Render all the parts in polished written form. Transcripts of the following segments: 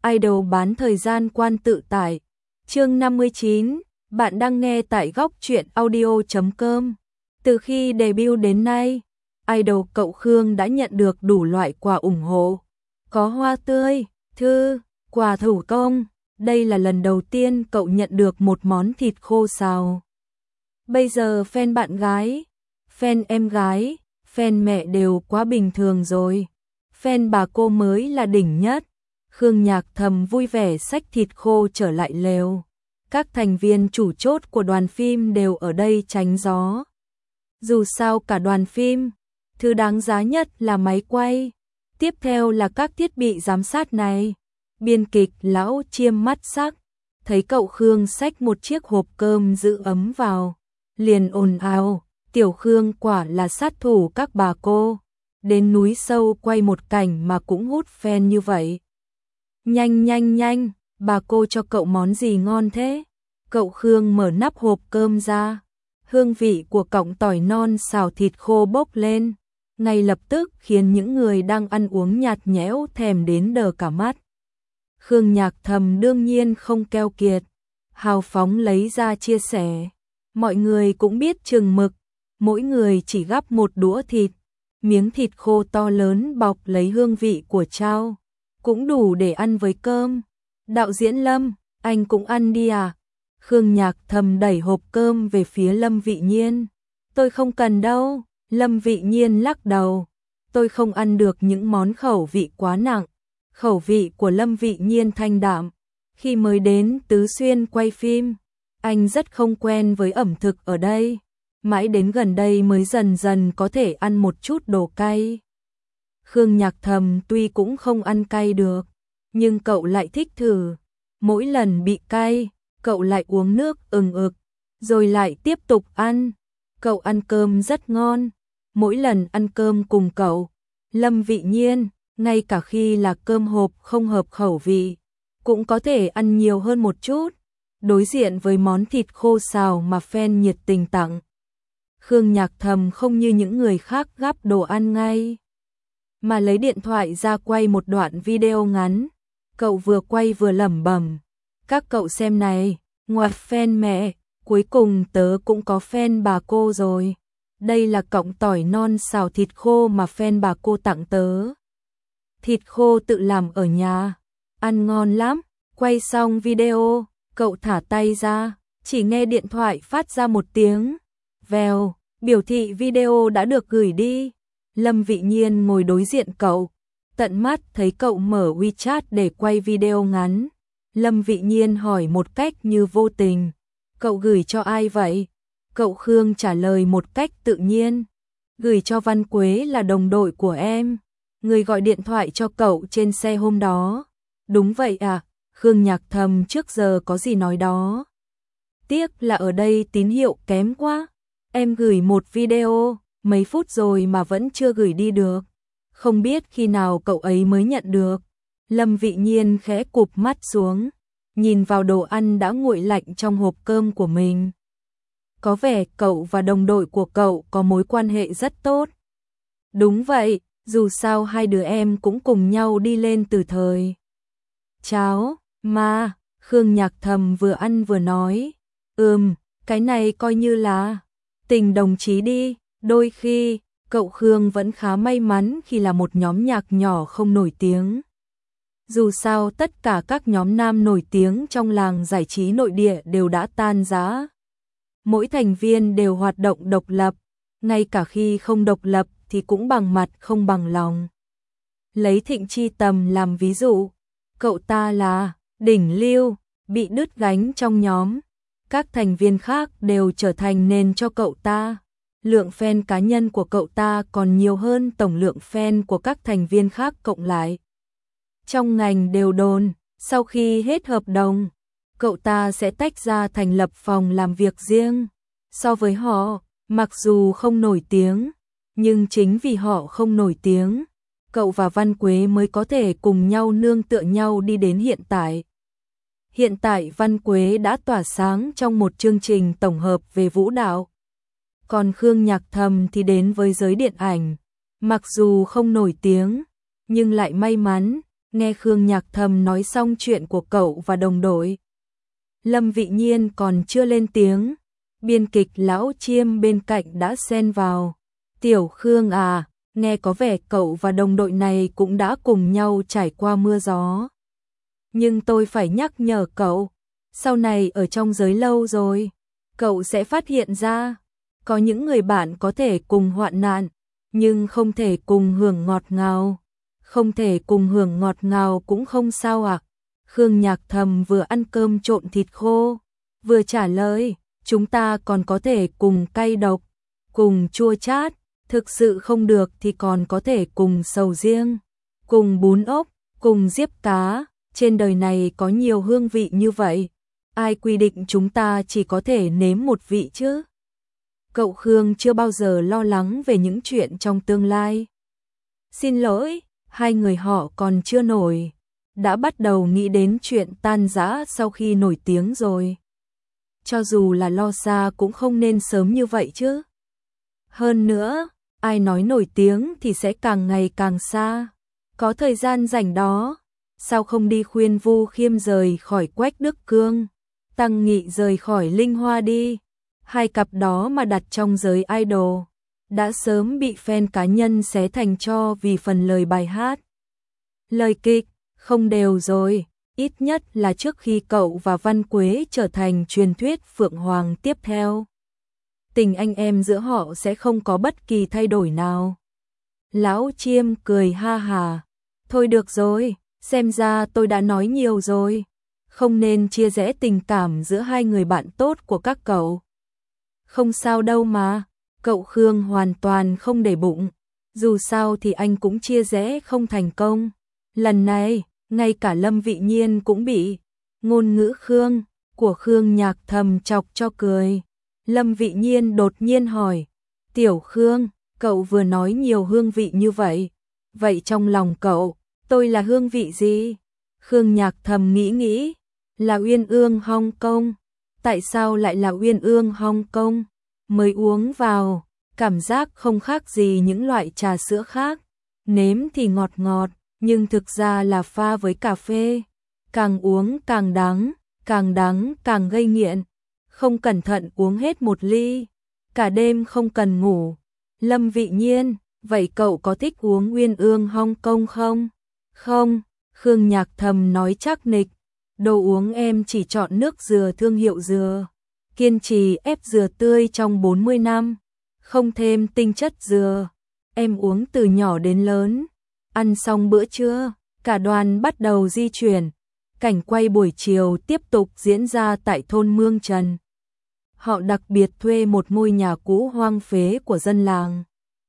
idol bán thời gian quan tự tại. Chương 59, bạn đang nghe tại góc truyện audio.com. Từ khi debut đến nay, idol cậu Khương đã nhận được đủ loại quà ủng hộ. Có hoa tươi, thư, quà thủ công. Đây là lần đầu tiên cậu nhận được một món thịt khô xào. Bây giờ fan bạn gái, fan em gái, fan mẹ đều quá bình thường rồi. Fan bà cô mới là đỉnh nhất. Khương Nhạc Thầm vui vẻ xách thịt khô trở lại lều. Các thành viên chủ chốt của đoàn phim đều ở đây tránh gió. Dù sao cả đoàn phim, thứ đáng giá nhất là máy quay. Tiếp theo là các thiết bị giám sát này. Biên kịch lão Chiêm mắt sắc, thấy cậu Khương xách một chiếc hộp cơm giữ ấm vào, liền ồn ào, tiểu Khương quả là sát thủ các bà cô. Đến núi sâu quay một cảnh mà cũng hút fan như vậy. Nhanh nhanh nhanh, bà cô cho cậu món gì ngon thế? Cậu Khương mở nắp hộp cơm ra. Hương vị của cọng tỏi non xào thịt khô bốc lên, ngay lập tức khiến những người đang ăn uống nhạt nhẽo thèm đến đờ cả mắt. Khương Nhạc Thầm đương nhiên không keo kiệt, hào phóng lấy ra chia sẻ. Mọi người cũng biết chừng mực, mỗi người chỉ gắp một đũa thịt. Miếng thịt khô to lớn bọc lấy hương vị của chao, cũng đủ để ăn với cơm. Đạo diễn Lâm, anh cũng ăn đi à? Khương Nhạc Thầm đẩy hộp cơm về phía Lâm Vị Nhiên. Tôi không cần đâu. Lâm Vị Nhiên lắc đầu. Tôi không ăn được những món khẩu vị quá nặng. Khẩu vị của Lâm Vị Nhiên thanh đạm. Khi mới đến Tứ Xuyên quay phim, anh rất không quen với ẩm thực ở đây. Mãi đến gần đây mới dần dần có thể ăn một chút đồ cay. Khương Nhạc Thầm tuy cũng không ăn cay được, nhưng cậu lại thích thử. Mỗi lần bị cay, cậu lại uống nước ực, rồi lại tiếp tục ăn. Cậu ăn cơm rất ngon. Mỗi lần ăn cơm cùng cậu, Lâm Vị Nhiên, ngay cả khi là cơm hộp không hợp khẩu vị, cũng có thể ăn nhiều hơn một chút. Đối diện với món thịt khô xào mà fan nhiệt tình tặng, Khương Nhạc Thầm không như những người khác gắp đồ ăn ngay, mà lấy điện thoại ra quay một đoạn video ngắn. Cậu vừa quay vừa lẩm bẩm, các cậu xem này, ngoài fan mẹ, cuối cùng tớ cũng có fan bà cô rồi. Đây là cọng tỏi non xào thịt khô mà fan bà cô tặng tớ. Thịt khô tự làm ở nhà, ăn ngon lắm. Quay xong video, cậu thả tay ra, chỉ nghe điện thoại phát ra một tiếng vèo, biểu thị video đã được gửi đi. Lâm Vị Nhiên ngồi đối diện cậu, tận mắt thấy cậu mở WeChat để quay video ngắn. Lâm Vị Nhiên hỏi một cách như vô tình, cậu gửi cho ai vậy? Cậu Khương trả lời một cách tự nhiên, gửi cho Văn Quế là đồng đội của em, người gọi điện thoại cho cậu trên xe hôm đó. Đúng vậy à? Khương Nhạc Thầm trước giờ có gì nói đó. Tiếc là ở đây tín hiệu kém quá. Em gửi một video, mấy phút rồi mà vẫn chưa gửi đi được. Không biết khi nào cậu ấy mới nhận được. Lâm Vị Nhiên khẽ cụp mắt xuống, nhìn vào đồ ăn đã nguội lạnh trong hộp cơm của mình. Có vẻ cậu và đồng đội của cậu có mối quan hệ rất tốt. Đúng vậy, dù sao hai đứa em cũng cùng nhau đi lên từ thời cháu mà. Khương Nhạc Thầm vừa ăn vừa nói, cái này coi như là tình đồng chí đi. Đôi khi, cậu Khương vẫn khá may mắn khi là một nhóm nhạc nhỏ không nổi tiếng. Dù sao tất cả các nhóm nam nổi tiếng trong làng giải trí nội địa đều đã tan rã. Mỗi thành viên đều hoạt động độc lập, ngay cả khi không độc lập thì cũng bằng mặt không bằng lòng. Lấy Thịnh Chi Tầm làm ví dụ, cậu ta là đỉnh lưu, bị đứt gánh trong nhóm. Các thành viên khác đều trở thành nền cho cậu ta. Lượng fan cá nhân của cậu ta còn nhiều hơn tổng lượng fan của các thành viên khác cộng lại. Trong ngành đều đồn, sau khi hết hợp đồng, cậu ta sẽ tách ra thành lập phòng làm việc riêng. So với họ, mặc dù không nổi tiếng, nhưng chính vì họ không nổi tiếng, cậu và Văn Quế mới có thể cùng nhau nương tựa nhau đi đến hiện tại. Hiện tại Văn Quế đã tỏa sáng trong một chương trình tổng hợp về vũ đạo. Còn Khương Nhạc Thầm thì đến với giới điện ảnh, mặc dù không nổi tiếng, nhưng lại may mắn, Nghe Khương Nhạc Thầm nói xong chuyện của cậu và đồng đội, Lâm Vị Nhiên còn chưa lên tiếng, biên kịch Lão Chiêm bên cạnh đã xen vào. Tiểu Khương à, nghe có vẻ cậu và đồng đội này cũng đã cùng nhau trải qua mưa gió. Nhưng tôi phải nhắc nhở cậu, sau này ở trong giới lâu rồi, cậu sẽ phát hiện ra, có những người bạn có thể cùng hoạn nạn, nhưng không thể cùng hưởng ngọt ngào. Không thể cùng hưởng ngọt ngào cũng không sao ạ. Khương Nhạc Thầm vừa ăn cơm trộn thịt khô, vừa trả lời, chúng ta còn có thể cùng cay độc, cùng chua chát, thực sự không được thì còn có thể cùng sầu riêng, cùng bún ốc, cùng diếp cá, trên đời này có nhiều hương vị như vậy, ai quy định chúng ta chỉ có thể nếm một vị chứ? Cậu Khương chưa bao giờ lo lắng về những chuyện trong tương lai. Xin lỗi, hai người họ còn chưa nổi, đã bắt đầu nghĩ đến chuyện tan rã sau khi nổi tiếng rồi. Cho dù là lo xa cũng không nên sớm như vậy chứ. Hơn nữa, ai nói nổi tiếng thì sẽ càng ngày càng xa. Có thời gian rảnh đó, sao không đi khuyên Vu Khiêm rời khỏi Quách Đức Cương, Tăng Nghị rời khỏi Linh Hoa đi. Hai cặp đó mà đặt trong giới idol, đã sớm bị fan cá nhân xé thành tro vì phần lời bài hát. Lời kịch, không đều rồi, ít nhất là trước khi cậu và Văn Quế trở thành truyền thuyết Phượng Hoàng tiếp theo. Tình anh em giữa họ sẽ không có bất kỳ thay đổi nào. Lão Chiêm cười ha hà, thôi được rồi, xem ra tôi đã nói nhiều rồi, không nên chia rẽ tình cảm giữa hai người bạn tốt của các cậu. Không sao đâu mà, cậu Khương hoàn toàn không để bụng, dù sao thì anh cũng chia rẽ không thành công. Lần này, ngay cả Lâm Vị Nhiên cũng bị ngôn ngữ Khương của Khương Nhạc Thầm chọc cho cười. Lâm Vị Nhiên đột nhiên hỏi, Tiểu Khương, cậu vừa nói nhiều hương vị như vậy, vậy trong lòng cậu, tôi là hương vị gì? Khương Nhạc Thầm nghĩ, là Uyên Ương Hong Kong. Tại sao lại là Uyên Ương Hong Kong? Mới uống vào, cảm giác không khác gì những loại trà sữa khác, nếm thì ngọt ngọt, nhưng thực ra là pha với cà phê, càng uống càng đắng càng gây nghiện, không cẩn thận uống hết một ly, cả đêm không cần ngủ. Lâm Vị Nhiên, vậy cậu có thích uống Uyên Ương Hong Kong không? Không, Khương Nhạc Thầm nói chắc nịch, đồ uống em chỉ chọn nước dừa thương hiệu dừa, kiên trì ép dừa tươi trong 40 năm, không thêm tinh chất dừa, em uống từ nhỏ đến lớn. Ăn xong bữa trưa, cả đoàn bắt đầu di chuyển, cảnh quay buổi chiều tiếp tục diễn ra tại thôn Mương Trần. Họ đặc biệt thuê một ngôi nhà cũ hoang phế của dân làng.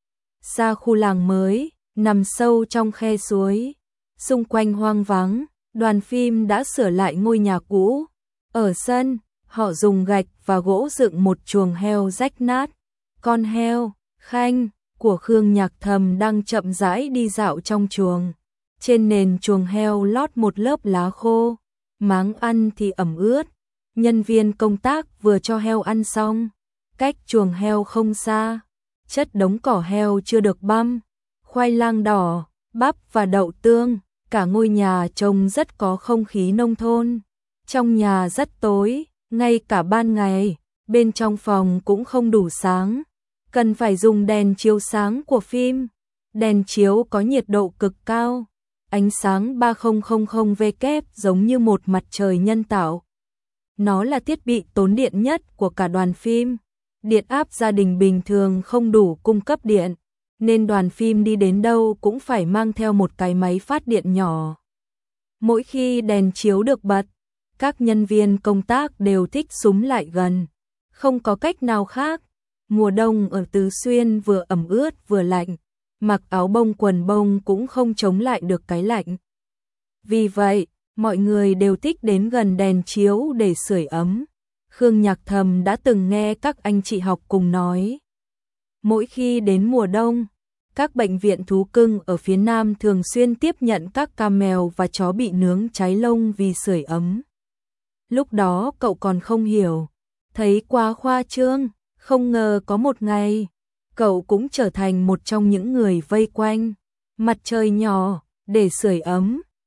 Xa khu làng mới, nằm sâu trong khe suối, xung quanh hoang vắng, đoàn phim đã sửa lại ngôi nhà cũ. Ở sân, họ dùng gạch và gỗ dựng một chuồng heo rách nát. Con heo, Khanh, của Khương Nhạc Thầm đang chậm rãi đi dạo trong chuồng. Trên nền chuồng heo lót một lớp lá khô, máng ăn thì ẩm ướt. Nhân viên công tác vừa cho heo ăn xong, cách chuồng heo không xa, chất đống cỏ heo chưa được băm, khoai lang đỏ, bắp và đậu tương, cả ngôi nhà trông rất có không khí nông thôn. Trong nhà rất tối, ngay cả ban ngày, bên trong phòng cũng không đủ sáng, cần phải dùng đèn chiếu sáng của phim. Đèn chiếu có nhiệt độ cực cao, ánh sáng 3000W giống như một mặt trời nhân tạo. Nó là thiết bị tốn điện nhất của cả đoàn phim. Điện áp gia đình bình thường không đủ cung cấp điện, nên đoàn phim đi đến đâu cũng phải mang theo một cái máy phát điện nhỏ. Mỗi khi đèn chiếu được bật, các nhân viên công tác đều thích súm lại gần. Không có cách nào khác, mùa đông ở Tứ Xuyên vừa ẩm ướt vừa lạnh, mặc áo bông quần bông cũng không chống lại được cái lạnh. Vì vậy, mọi người đều thích đến gần đèn chiếu để sưởi ấm. Khương Nhạc Thầm đã từng nghe các anh chị học cùng nói. Mỗi khi đến mùa đông, các bệnh viện thú cưng ở phía Nam thường xuyên tiếp nhận các ca mèo và chó bị nướng cháy lông vì sưởi ấm. Lúc đó cậu còn không hiểu, thấy quá khoa trương, không ngờ có một ngày, cậu cũng trở thành một trong những người vây quanh mặt trời nhỏ để sưởi ấm.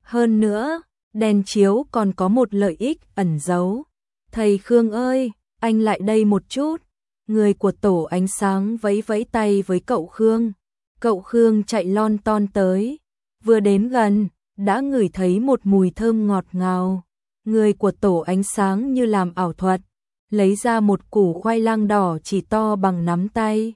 Hơn nữa, đèn chiếu còn có một lợi ích ẩn giấu. Thầy Khương ơi, anh lại đây một chút. Người của tổ ánh sáng vẫy vẫy tay với cậu Khương. Cậu Khương chạy lon ton tới. Vừa đến gần, đã ngửi thấy một mùi thơm ngọt ngào. Người của tổ ánh sáng như làm ảo thuật, lấy ra một củ khoai lang đỏ chỉ to bằng nắm tay.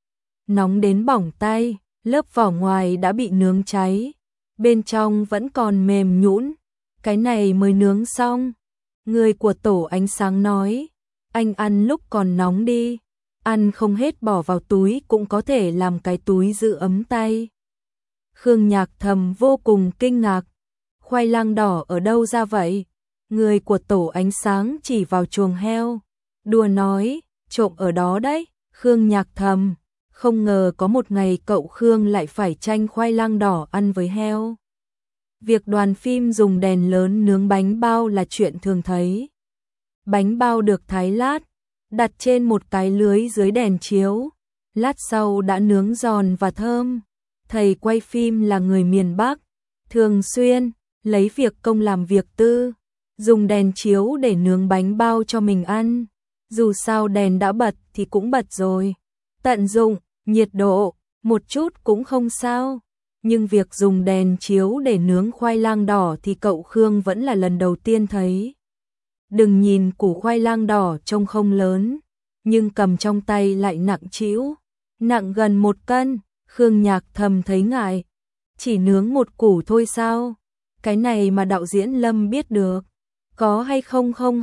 Nóng đến bỏng tay, lớp vỏ ngoài đã bị nướng cháy, bên trong vẫn còn mềm nhũn. Cái này mới nướng xong. Người của tổ ánh sáng nói, anh ăn lúc còn nóng đi, ăn không hết bỏ vào túi cũng có thể làm cái túi giữ ấm tay. Khương Nhạc Thầm vô cùng kinh ngạc, khoai lang đỏ ở đâu ra vậy? Người của tổ ánh sáng chỉ vào chuồng heo, đùa nói, trộm ở đó đấy. Khương Nhạc Thầm không ngờ có một ngày cậu Khương lại phải tranh khoai lang đỏ ăn với heo. Việc đoàn phim dùng đèn lớn nướng bánh bao là chuyện thường thấy. Bánh bao được thái lát, đặt trên một cái lưới dưới đèn chiếu, lát sau đã nướng giòn và thơm. Thầy quay phim là người miền Bắc, thường xuyên lấy việc công làm việc tư, dùng đèn chiếu để nướng bánh bao cho mình ăn. Dù sao đèn đã bật thì cũng bật rồi, tận dụng nhiệt độ một chút cũng không sao. Nhưng việc dùng đèn chiếu để nướng khoai lang đỏ thì cậu Khương vẫn là lần đầu tiên thấy. Đừng nhìn củ khoai lang đỏ trông không lớn, nhưng cầm trong tay lại nặng trĩu, nặng gần 1 cân. Khương Nhạc Thầm thấy ngại, chỉ nướng một củ thôi sao? Cái này mà đạo diễn Lâm biết được, có hay không không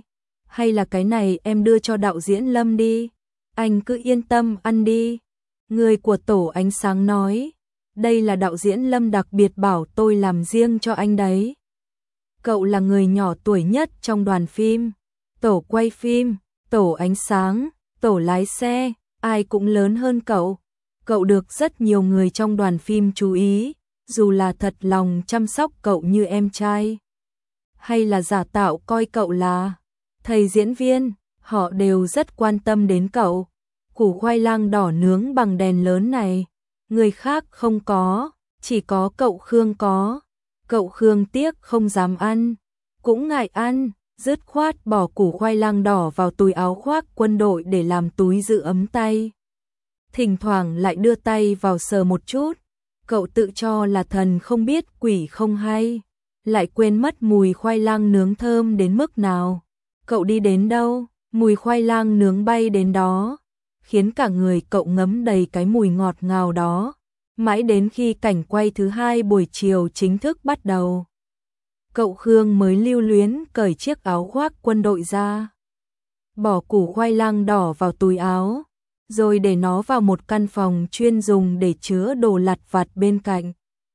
hay là cái này em đưa cho đạo diễn Lâm đi, anh cứ yên tâm ăn đi. Người của tổ ánh sáng nói, đây là đạo diễn Lâm đặc biệt bảo tôi làm riêng cho anh đấy. Cậu là người nhỏ tuổi nhất trong đoàn phim, tổ quay phim, tổ ánh sáng, tổ lái xe, ai cũng lớn hơn cậu. Cậu được rất nhiều người trong đoàn phim chú ý, dù là thật lòng chăm sóc cậu như em trai, hay là giả tạo coi cậu là thầy diễn viên, họ đều rất quan tâm đến cậu. Củ khoai lang đỏ nướng bằng đèn lớn này, người khác không có, chỉ có cậu Khương có. Cậu Khương tiếc không dám ăn, cũng ngại ăn, dứt khoát bỏ củ khoai lang đỏ vào túi áo khoác quân đội để làm túi giữ ấm tay. Thỉnh thoảng lại đưa tay vào sờ một chút, cậu tự cho là thần không biết quỷ không hay, lại quên mất mùi khoai lang nướng thơm đến mức nào. Cậu đi đến đâu, mùi khoai lang nướng bay đến đó, khiến cả người cậu ngấm đầy cái mùi ngọt ngào đó. Mãi đến khi cảnh quay thứ 2 buổi chiều chính thức bắt đầu, cậu Khương mới lưu luyến cởi chiếc áo khoác quân đội ra, bỏ củ khoai lang đỏ vào túi áo, rồi để nó vào một căn phòng chuyên dùng để chứa đồ lặt vặt bên cạnh.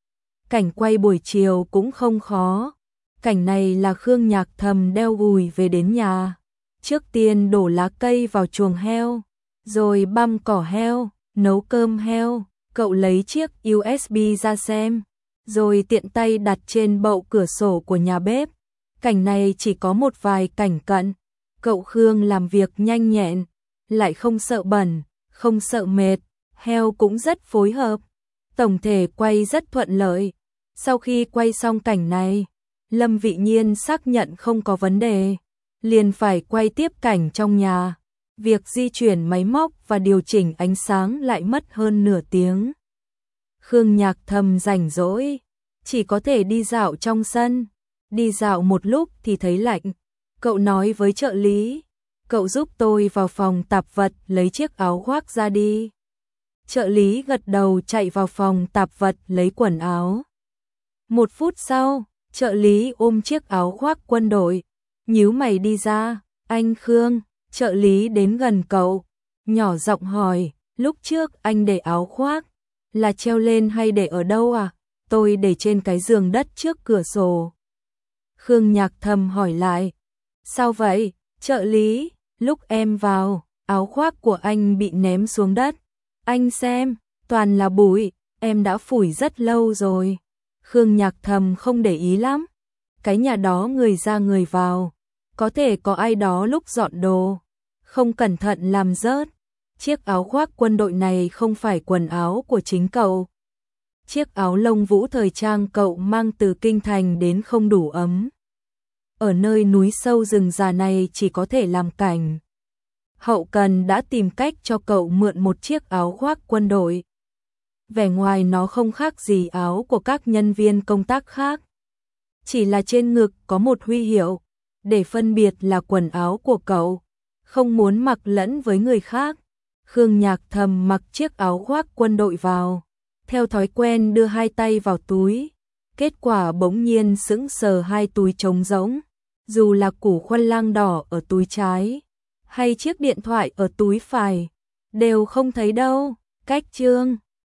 Cảnh quay buổi chiều cũng không khó. Cảnh này là Khương Nhạc Thầm đeo gùi về đến nhà. Trước tiên đổ lá cây vào chuồng heo, rồi băm cỏ heo, nấu cơm heo. Cậu lấy chiếc USB ra xem, rồi tiện tay đặt trên bậu cửa sổ của nhà bếp. Cảnh này chỉ có một vài cảnh cận. Cậu Khương làm việc nhanh nhẹn, lại không sợ bẩn, không sợ mệt, heo cũng rất phối hợp. Tổng thể quay rất thuận lợi. Sau khi quay xong cảnh này, Lâm Vị Nhiên xác nhận không có vấn đề, liền phải quay tiếp cảnh trong nhà. Việc di chuyển máy móc và điều chỉnh ánh sáng lại mất hơn nửa tiếng. Khương Nhạc Thầm rảnh rỗi, chỉ có thể đi dạo trong sân. Đi dạo một lúc thì thấy lạnh. Cậu nói với trợ lý, cậu giúp tôi vào phòng tạp vật lấy chiếc áo khoác ra đi. Trợ lý gật đầu chạy vào phòng tạp vật lấy quần áo. 1 phút sau, trợ lý ôm chiếc áo khoác quân đội, nhíu mày đi ra. Anh Khương, trợ lý đến gần cậu, nhỏ giọng hỏi, lúc trước anh để áo khoác là treo lên hay để ở đâu à? Tôi để trên cái giường đất trước cửa sổ. Khương Nhạc Thầm hỏi lại, sao vậy? Trợ lý, lúc em vào, áo khoác của anh bị ném xuống đất. Anh xem, toàn là bụi, em đã phủi rất lâu rồi. Khương Nhạc Thầm không để ý lắm. Cái nhà đó người ra người vào, có thể có ai đó lúc dọn đồ không cẩn thận làm rớt. Chiếc áo khoác quân đội này không phải quần áo của chính cậu. chiếc áo lông vũ thời trang cậu mang từ kinh thành đến không đủ ấm. Ở nơi núi sâu rừng già này chỉ có thể làm cảnh. Hậu cần đã tìm cách cho cậu mượn một chiếc áo khoác quân đội. Vẻ ngoài nó không khác gì áo của các nhân viên công tác khác. Chỉ là trên ngực có một huy hiệu, để phân biệt là quần áo của cậu, không muốn mặc lẫn với người khác. Khương Nhạc thầm mặc chiếc áo khoác quân đội vào, theo thói quen đưa hai tay vào túi. Kết quả bỗng nhiên sững sờ, hai túi trống rỗng, dù là củ khoai lang đỏ ở túi trái, hay chiếc điện thoại ở túi phải, đều không thấy đâu. Cách chương